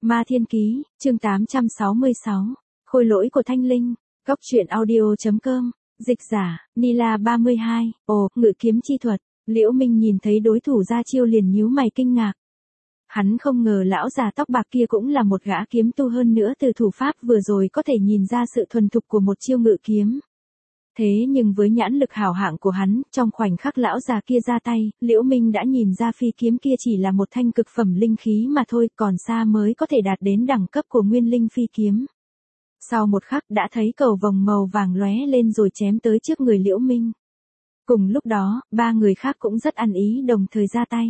Ma Thiên Ký, chương 866, Khôi lỗi của Thanh Linh, Góc truyện audio.com, dịch giả, Nila 32, ngự kiếm chi thuật. Liễu Minh nhìn thấy đối thủ ra chiêu liền nhíu mày kinh ngạc. Hắn không ngờ lão già tóc bạc kia cũng là một gã kiếm tu, hơn nữa từ thủ pháp vừa rồi có thể nhìn ra sự thuần thục của một chiêu ngự kiếm. Thế nhưng với nhãn lực hảo hạng của hắn, trong khoảnh khắc lão già kia ra tay, Liễu Minh đã nhìn ra phi kiếm kia chỉ là một thanh cực phẩm linh khí mà thôi, còn xa mới có thể đạt đến đẳng cấp của nguyên linh phi kiếm. Sau một khắc đã thấy cầu vồng màu vàng lóe lên rồi chém tới trước người Liễu Minh. Cùng lúc đó, ba người khác cũng rất ăn ý đồng thời ra tay.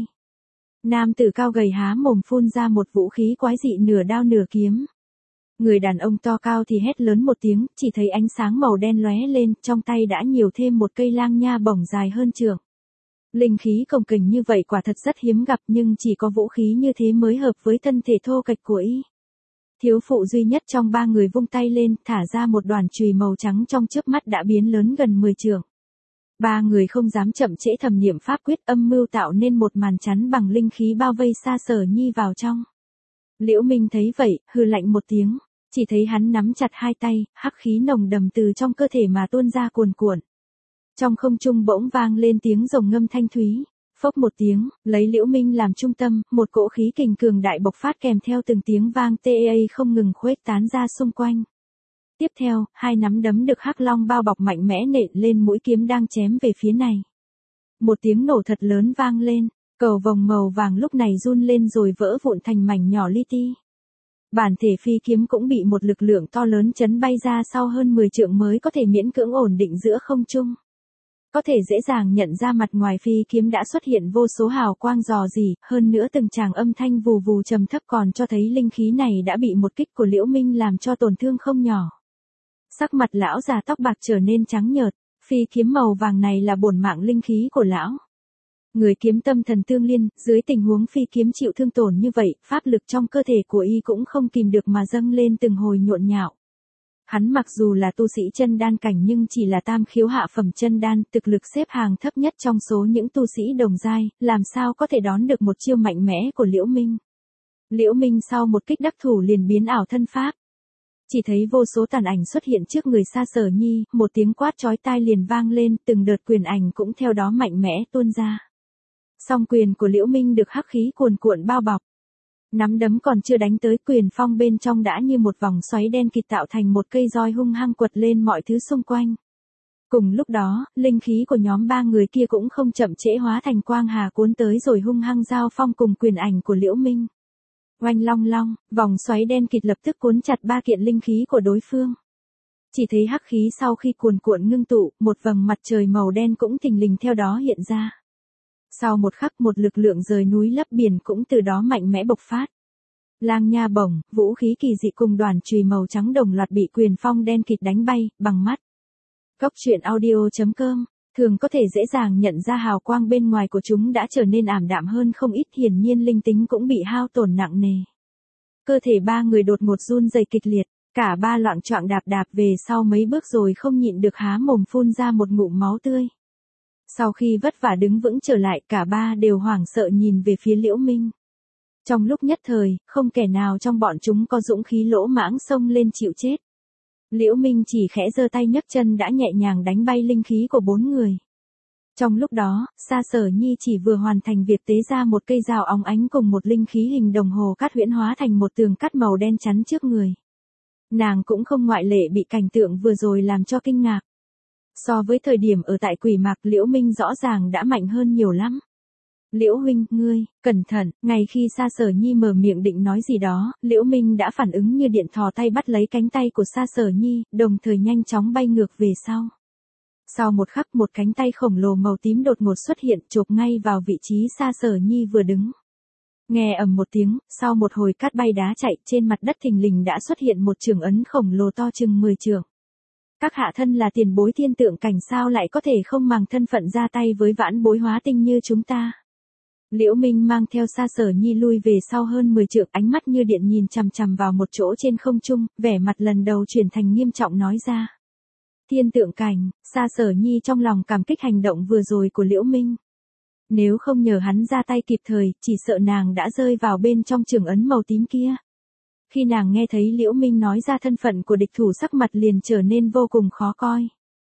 Nam tử cao gầy há mồm phun ra một vũ khí quái dị nửa đao nửa kiếm. Người đàn ông to cao thì hét lớn một tiếng, chỉ thấy ánh sáng màu đen lóe lên, trong tay đã nhiều thêm một cây lang nha bổng dài hơn trượng. Linh khí cồng kềnh như vậy quả thật rất hiếm gặp, nhưng chỉ có vũ khí như thế mới hợp với thân thể thô kệch của y. Thiếu phụ duy nhất trong ba người vung tay lên, thả ra một đoàn chùy màu trắng, trong chớp mắt đã biến lớn gần 10 trượng. Ba người không dám chậm trễ, thầm niệm pháp quyết, âm mưu tạo nên một màn chắn bằng linh khí bao vây Sa Sở Nhi vào trong. Liễu Minh thấy vậy, hừ lạnh một tiếng, chỉ thấy hắn nắm chặt hai tay, hắc khí nồng đậm từ trong cơ thể mà tuôn ra cuồn cuộn. Trong không trung bỗng vang lên tiếng rồng ngâm thanh thúy, phốc một tiếng, lấy Liễu Minh làm trung tâm, một cỗ khí kình cường đại bộc phát kèm theo từng tiếng vang tê không ngừng khuếch tán ra xung quanh. Tiếp theo, hai nắm đấm được hắc long bao bọc mạnh mẽ nện lên mũi kiếm đang chém về phía này. Một tiếng nổ thật lớn vang lên, cầu vồng màu vàng lúc này run lên rồi vỡ vụn thành mảnh nhỏ li ti. Bản thể phi kiếm cũng bị một lực lượng to lớn chấn bay ra sau hơn 10 trượng mới có thể miễn cưỡng ổn định giữa không trung. Có thể dễ dàng nhận ra mặt ngoài phi kiếm đã xuất hiện vô số hào quang rò rỉ, hơn nữa từng tràng âm thanh vù vù trầm thấp còn cho thấy linh khí này đã bị một kích của Liễu Minh làm cho tổn thương không nhỏ. Sắc mặt lão già tóc bạc trở nên trắng nhợt, phi kiếm màu vàng này là bổn mạng linh khí của lão. Người kiếm tâm thần tương liên, dưới tình huống phi kiếm chịu thương tổn như vậy, pháp lực trong cơ thể của y cũng không kìm được mà dâng lên từng hồi nhộn nhạo. Hắn mặc dù là tu sĩ chân đan cảnh nhưng chỉ là tam khiếu hạ phẩm chân đan, thực lực xếp hàng thấp nhất trong số những tu sĩ đồng giai, làm sao có thể đón được một chiêu mạnh mẽ của Liễu Minh. Liễu Minh sau một kích đắc thủ liền biến ảo thân pháp. Chỉ thấy vô số tàn ảnh xuất hiện trước người Sa Sở Nhi, một tiếng quát chói tai liền vang lên, từng đợt quyền ảnh cũng theo đó mạnh mẽ tuôn ra. Song quyền của Liễu Minh được hắc khí cuồn cuộn bao bọc. Nắm đấm còn chưa đánh tới, quyền phong bên trong đã như một vòng xoáy đen kịt tạo thành một cây roi hung hăng quật lên mọi thứ xung quanh. Cùng lúc đó, linh khí của nhóm ba người kia cũng không chậm trễ hóa thành quang hà cuốn tới rồi hung hăng giao phong cùng quyền ảnh của Liễu Minh. Oanh long long, vòng xoáy đen kịt lập tức cuốn chặt ba kiện linh khí của đối phương. Chỉ thấy hắc khí sau khi cuồn cuộn ngưng tụ, một vầng mặt trời màu đen cũng thình lình theo đó hiện ra. Sau một khắc một lực lượng rời núi lấp biển cũng từ đó mạnh mẽ bộc phát. Lang nha bổng, vũ khí kỳ dị cùng đoàn chùy màu trắng đồng loạt bị quyền phong đen kịt đánh bay, bằng mắt. Góc truyện audio.com, thường có thể dễ dàng nhận ra hào quang bên ngoài của chúng đã trở nên ảm đạm hơn không ít, hiển nhiên linh tính cũng bị hao tổn nặng nề. Cơ thể ba người đột ngột run rẩy kịch liệt, cả ba loạng choạng đạp đạp về sau mấy bước rồi không nhịn được há mồm phun ra một ngụm máu tươi. Sau khi vất vả đứng vững trở lại, cả ba đều hoảng sợ nhìn về phía Liễu Minh. Trong lúc nhất thời, không kẻ nào trong bọn chúng có dũng khí lỗ mãng xông lên chịu chết. Liễu Minh chỉ khẽ giơ tay nhấc chân đã nhẹ nhàng đánh bay linh khí của bốn người. Trong lúc đó, Sa Sở Nhi chỉ vừa hoàn thành việc tế ra một cây dao óng ánh cùng một linh khí hình đồng hồ cát huyễn hóa thành một tường cát màu đen chắn trước người. Nàng cũng không ngoại lệ bị cảnh tượng vừa rồi làm cho kinh ngạc. So với thời điểm ở tại Quỷ Mạc, Liễu Minh rõ ràng đã mạnh hơn nhiều lắm. Liễu huynh, ngươi, cẩn thận, ngay khi Sa Sở Nhi mở miệng định nói gì đó, Liễu Minh đã phản ứng như điện, thò tay bắt lấy cánh tay của Sa Sở Nhi, đồng thời nhanh chóng bay ngược về sau. Sau một khắc một cánh tay khổng lồ màu tím đột ngột xuất hiện, chộp ngay vào vị trí Sa Sở Nhi vừa đứng. Nghe ầm một tiếng, sau một hồi cát bay đá chạy, trên mặt đất thình lình đã xuất hiện một trường ấn khổng lồ to chừng 10 trượng. Các hạ thân là tiền bối thiên tượng cảnh sao lại có thể không màng thân phận ra tay với vãn bối hóa tinh như chúng ta. Liễu Minh mang theo Sa Sở Nhi lui về sau hơn 10 trượng, ánh mắt như điện nhìn chằm chằm vào một chỗ trên không trung, vẻ mặt lần đầu chuyển thành nghiêm trọng nói ra. Thiên tượng cảnh, Sa Sở Nhi trong lòng cảm kích hành động vừa rồi của Liễu Minh. Nếu không nhờ hắn ra tay kịp thời, chỉ sợ nàng đã rơi vào bên trong trường ấn màu tím kia. Khi nàng nghe thấy Liễu Minh nói ra thân phận của địch thủ, sắc mặt liền trở nên vô cùng khó coi.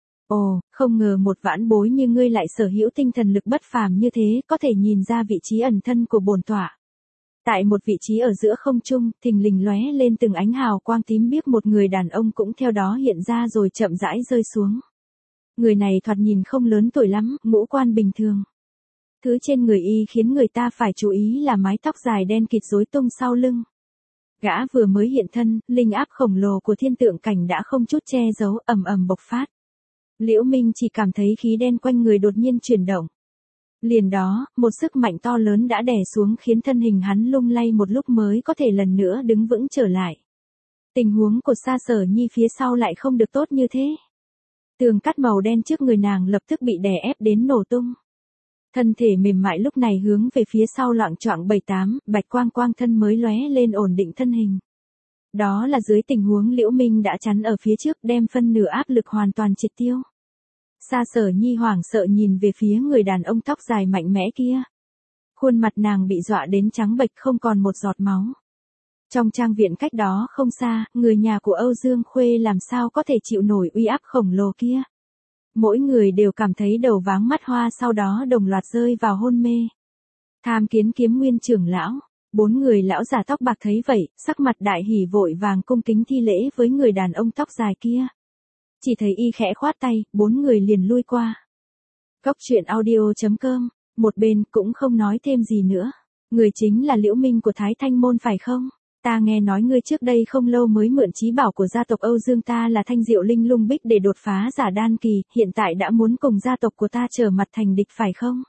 Ồ, không ngờ một vãn bối như ngươi lại sở hữu tinh thần lực bất phàm như thế, có thể nhìn ra vị trí ẩn thân của bổn tọa. Tại một vị trí ở giữa không trung, thình lình lóe lên từng ánh hào quang tím biếc, một người đàn ông cũng theo đó hiện ra rồi chậm rãi rơi xuống. Người này thoạt nhìn không lớn tuổi lắm, ngũ quan bình thường. Thứ trên người y khiến người ta phải chú ý là mái tóc dài đen kịt rối tung sau lưng. Gã vừa mới hiện thân, linh áp khổng lồ của thiên tượng cảnh đã không chút che giấu, ầm ầm bộc phát. Liễu Minh chỉ cảm thấy khí đen quanh người đột nhiên chuyển động. Liền đó, một sức mạnh to lớn đã đè xuống khiến thân hình hắn lung lay một lúc mới có thể lần nữa đứng vững trở lại. Tình huống của Sa Sở Nhi phía sau lại không được tốt như thế. Tường cắt màu đen trước người nàng lập tức bị đè ép đến nổ tung. Thân thể mềm mại lúc này hướng về phía sau loạng choạng 7-8, bạch quang quang thân mới lóe lên ổn định thân hình. Đó là dưới tình huống Liễu Minh đã chắn ở phía trước, đem phân nửa áp lực hoàn toàn triệt tiêu. Sa Sở Nhi hoảng sợ nhìn về phía người đàn ông tóc dài mạnh mẽ kia. Khuôn mặt nàng bị dọa đến trắng bệch, không còn một giọt máu. Trong trang viện cách đó không xa, người nhà của Âu Dương Khuê làm sao có thể chịu nổi uy áp khổng lồ kia. Mỗi người đều cảm thấy đầu váng mắt hoa, sau đó đồng loạt rơi vào hôn mê. Tham Kiến Kiếm Nguyên trưởng lão, 4 người lão già tóc bạc thấy vậy, sắc mặt đại hỉ vội vàng cung kính thi lễ với người đàn ông tóc dài kia. Chỉ thấy y khẽ khoát tay, 4 người liền lui qua. Cốc truyện audio.com, một bên cũng không nói thêm gì nữa. Người chính là Liễu Minh của Thái Thanh Môn phải không? Ta nghe nói ngươi trước đây không lâu mới mượn chí bảo của gia tộc Âu Dương ta là Thanh Diệu Linh Lung Bích để đột phá giả đan kỳ, hiện tại đã muốn cùng gia tộc của ta trở mặt thành địch phải không?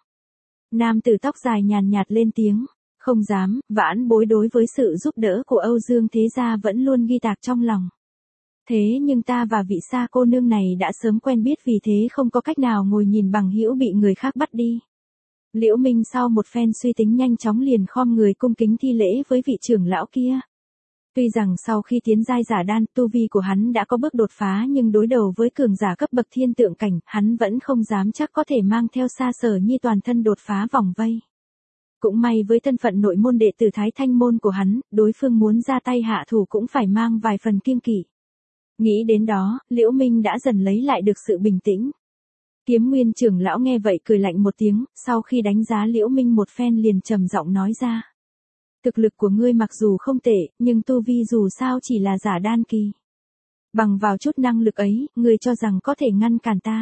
Nam tử tóc dài nhàn nhạt lên tiếng. Không dám, vãn bối đối với sự giúp đỡ của Âu Dương thế gia vẫn luôn ghi tạc trong lòng. Thế nhưng ta và vị Sa cô nương này đã sớm quen biết, vì thế không có cách nào ngồi nhìn bằng hữu bị người khác bắt đi. Liễu Minh sau một phen suy tính nhanh chóng liền khom người cung kính thi lễ với vị trưởng lão kia. Tuy rằng sau khi tiến giai giả đan, tu vi của hắn đã có bước đột phá, nhưng đối đầu với cường giả cấp bậc thiên tượng cảnh, hắn vẫn không dám chắc có thể mang theo Sa Sở Nhi toàn thân đột phá vòng vây. Cũng may với thân phận nội môn đệ tử Thái Thanh Môn của hắn, đối phương muốn ra tay hạ thủ cũng phải mang vài phần kiêng kỵ. Nghĩ đến đó, Liễu Minh đã dần lấy lại được sự bình tĩnh. Kiếm Nguyên trưởng lão nghe vậy cười lạnh một tiếng, sau khi đánh giá Liễu Minh một phen liền trầm giọng nói ra. Thực lực của ngươi mặc dù không tệ, nhưng tu vi dù sao chỉ là giả đan kỳ. Bằng vào chút năng lực ấy, ngươi cho rằng có thể ngăn cản ta.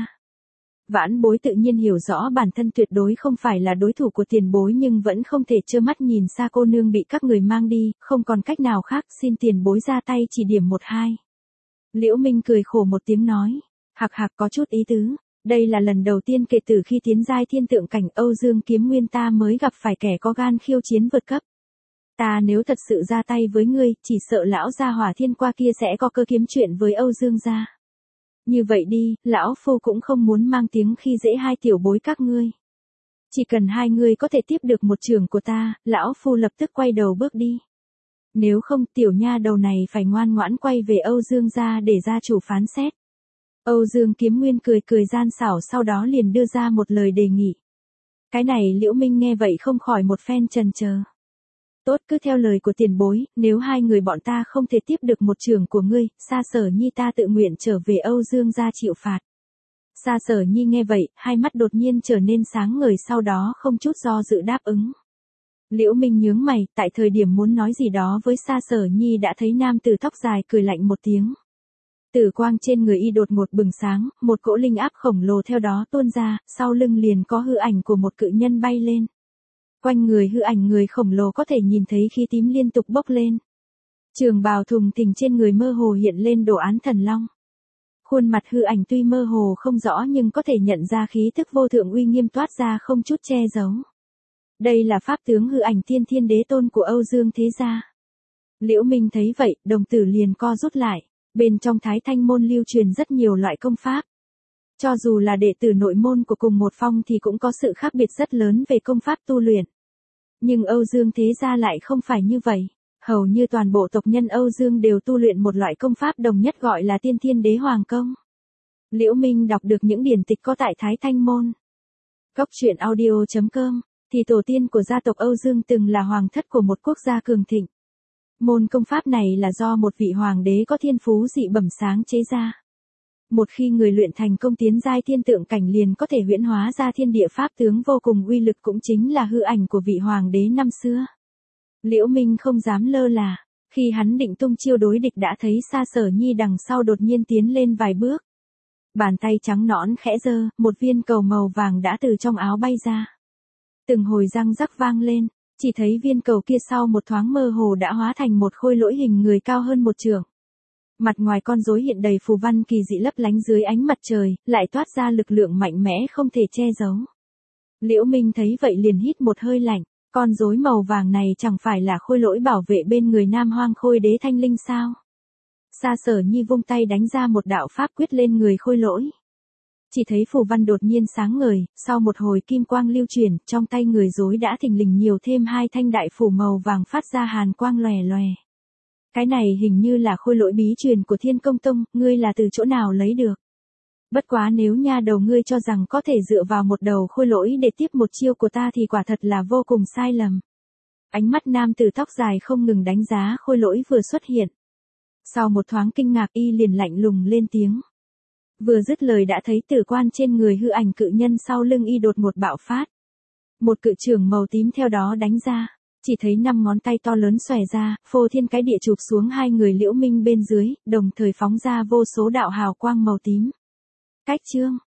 Vãn bối tự nhiên hiểu rõ bản thân tuyệt đối không phải là đối thủ của tiền bối, nhưng vẫn không thể trơ mắt nhìn Sa cô nương bị các người mang đi, không còn cách nào khác, xin tiền bối ra tay chỉ điểm 1-2. Liễu Minh cười khổ một tiếng nói, hạc hạc có chút ý tứ, đây là lần đầu tiên kể từ khi tiến giai thiên tượng cảnh Âu Dương Kiếm Nguyên ta mới gặp phải kẻ có gan khiêu chiến vượt cấp. Ta nếu thật sự ra tay với ngươi, chỉ sợ lão gia Hỏa Thiên qua kia sẽ có cơ kiếm chuyện với Âu Dương gia. Như vậy đi, lão phu cũng không muốn mang tiếng khi dễ hai tiểu bối các ngươi. Chỉ cần hai người có thể tiếp được một trường của ta, lão phu lập tức quay đầu bước đi. Nếu không, tiểu nha đầu này phải ngoan ngoãn quay về Âu Dương gia để gia chủ phán xét. Âu Dương Kiếm Nguyên cười cười gian xảo, sau đó liền đưa ra một lời đề nghị. Cái này Liễu Minh nghe vậy không khỏi một phen chần chờ. Tốt, cứ theo lời của tiền bối, nếu hai người bọn ta không thể tiếp được một trường của ngươi, Sa Sở Nhi ta tự nguyện trở về Âu Dương gia chịu phạt. Sa Sở Nhi nghe vậy, hai mắt đột nhiên trở nên sáng ngời, sau đó không chút do dự đáp ứng. Liễu Minh nhướng mày, tại thời điểm muốn nói gì đó với Sa Sở Nhi đã thấy nam tử tóc dài cười lạnh một tiếng. Tử quang trên người y đột ngột bừng sáng, một cỗ linh áp khổng lồ theo đó tuôn ra, sau lưng liền có hư ảnh của một cự nhân bay lên. Quanh người hư ảnh người khổng lồ có thể nhìn thấy khí tím liên tục bốc lên. Trường bào thùng thình trên người mơ hồ hiện lên đồ án thần long. Khuôn mặt hư ảnh tuy mơ hồ không rõ nhưng có thể nhận ra khí tức vô thượng uy nghiêm toát ra không chút che giấu. Đây là pháp tướng hư ảnh Tiên Thiên Đế Tôn của Âu Dương thế gia. Liễu Minh thấy vậy, đồng tử liền co rút lại. Bên trong Thái Thanh Môn lưu truyền rất nhiều loại công pháp. Cho dù là đệ tử nội môn của cùng một phong thì cũng có sự khác biệt rất lớn về công pháp tu luyện. Nhưng Âu Dương thế gia lại không phải như vậy. Hầu như toàn bộ tộc nhân Âu Dương đều tu luyện một loại công pháp đồng nhất gọi là Tiên Thiên Đế Hoàng Công. Liễu Minh đọc được những điển tịch có tại Thái Thanh Môn. Cốc truyện audio.com, thì tổ tiên của gia tộc Âu Dương từng là hoàng thất của một quốc gia cường thịnh. Môn công pháp này là do một vị hoàng đế có thiên phú dị bẩm sáng chế ra. Một khi người luyện thành công tiến giai thiên tượng cảnh liền có thể huyễn hóa ra thiên địa pháp tướng vô cùng uy lực, cũng chính là hư ảnh của vị hoàng đế năm xưa. Liễu Minh không dám lơ là, khi hắn định tung chiêu đối địch đã thấy Sa Sở Nhi đằng sau đột nhiên tiến lên vài bước. Bàn tay trắng nõn khẽ giơ, một viên cầu màu vàng đã từ trong áo bay ra. Từng hồi răng rắc vang lên, chỉ thấy viên cầu kia sau một thoáng mơ hồ đã hóa thành một khôi lỗi hình người cao hơn một trượng. Mặt ngoài con rối hiện đầy phù văn kỳ dị lấp lánh dưới ánh mặt trời, lại toát ra lực lượng mạnh mẽ không thể che giấu. Liễu Minh thấy vậy liền hít một hơi lạnh, con rối màu vàng này chẳng phải là khôi lỗi bảo vệ bên người Nam Hoang Khôi Đế Thanh Linh sao? Sa Sở Nhi vung tay đánh ra một đạo pháp quyết lên người khôi lỗi. Chỉ thấy phù văn đột nhiên sáng ngời, sau một hồi kim quang lưu chuyển, trong tay người rối đã thình lình nhiều thêm hai thanh đại phủ màu vàng phát ra hàn quang lòe lòe. Cái này hình như là khôi lỗi bí truyền của Thiên Công Tông, ngươi là từ chỗ nào lấy được? Bất quá nếu nha đầu ngươi cho rằng có thể dựa vào một đầu khôi lỗi để tiếp một chiêu của ta thì quả thật là vô cùng sai lầm. Ánh mắt nam tử tóc dài không ngừng đánh giá khôi lỗi vừa xuất hiện. Sau một thoáng kinh ngạc y liền lạnh lùng lên tiếng. Vừa dứt lời đã thấy tử quan trên người hư ảnh cự nhân sau lưng y đột một bạo phát. Một cự chưởng màu tím theo đó đánh ra. Chỉ thấy 5 ngón tay to lớn xòe ra, phô thiên cái địa chụp xuống hai người Liễu Minh bên dưới, đồng thời phóng ra vô số đạo hào quang màu tím. Cách chương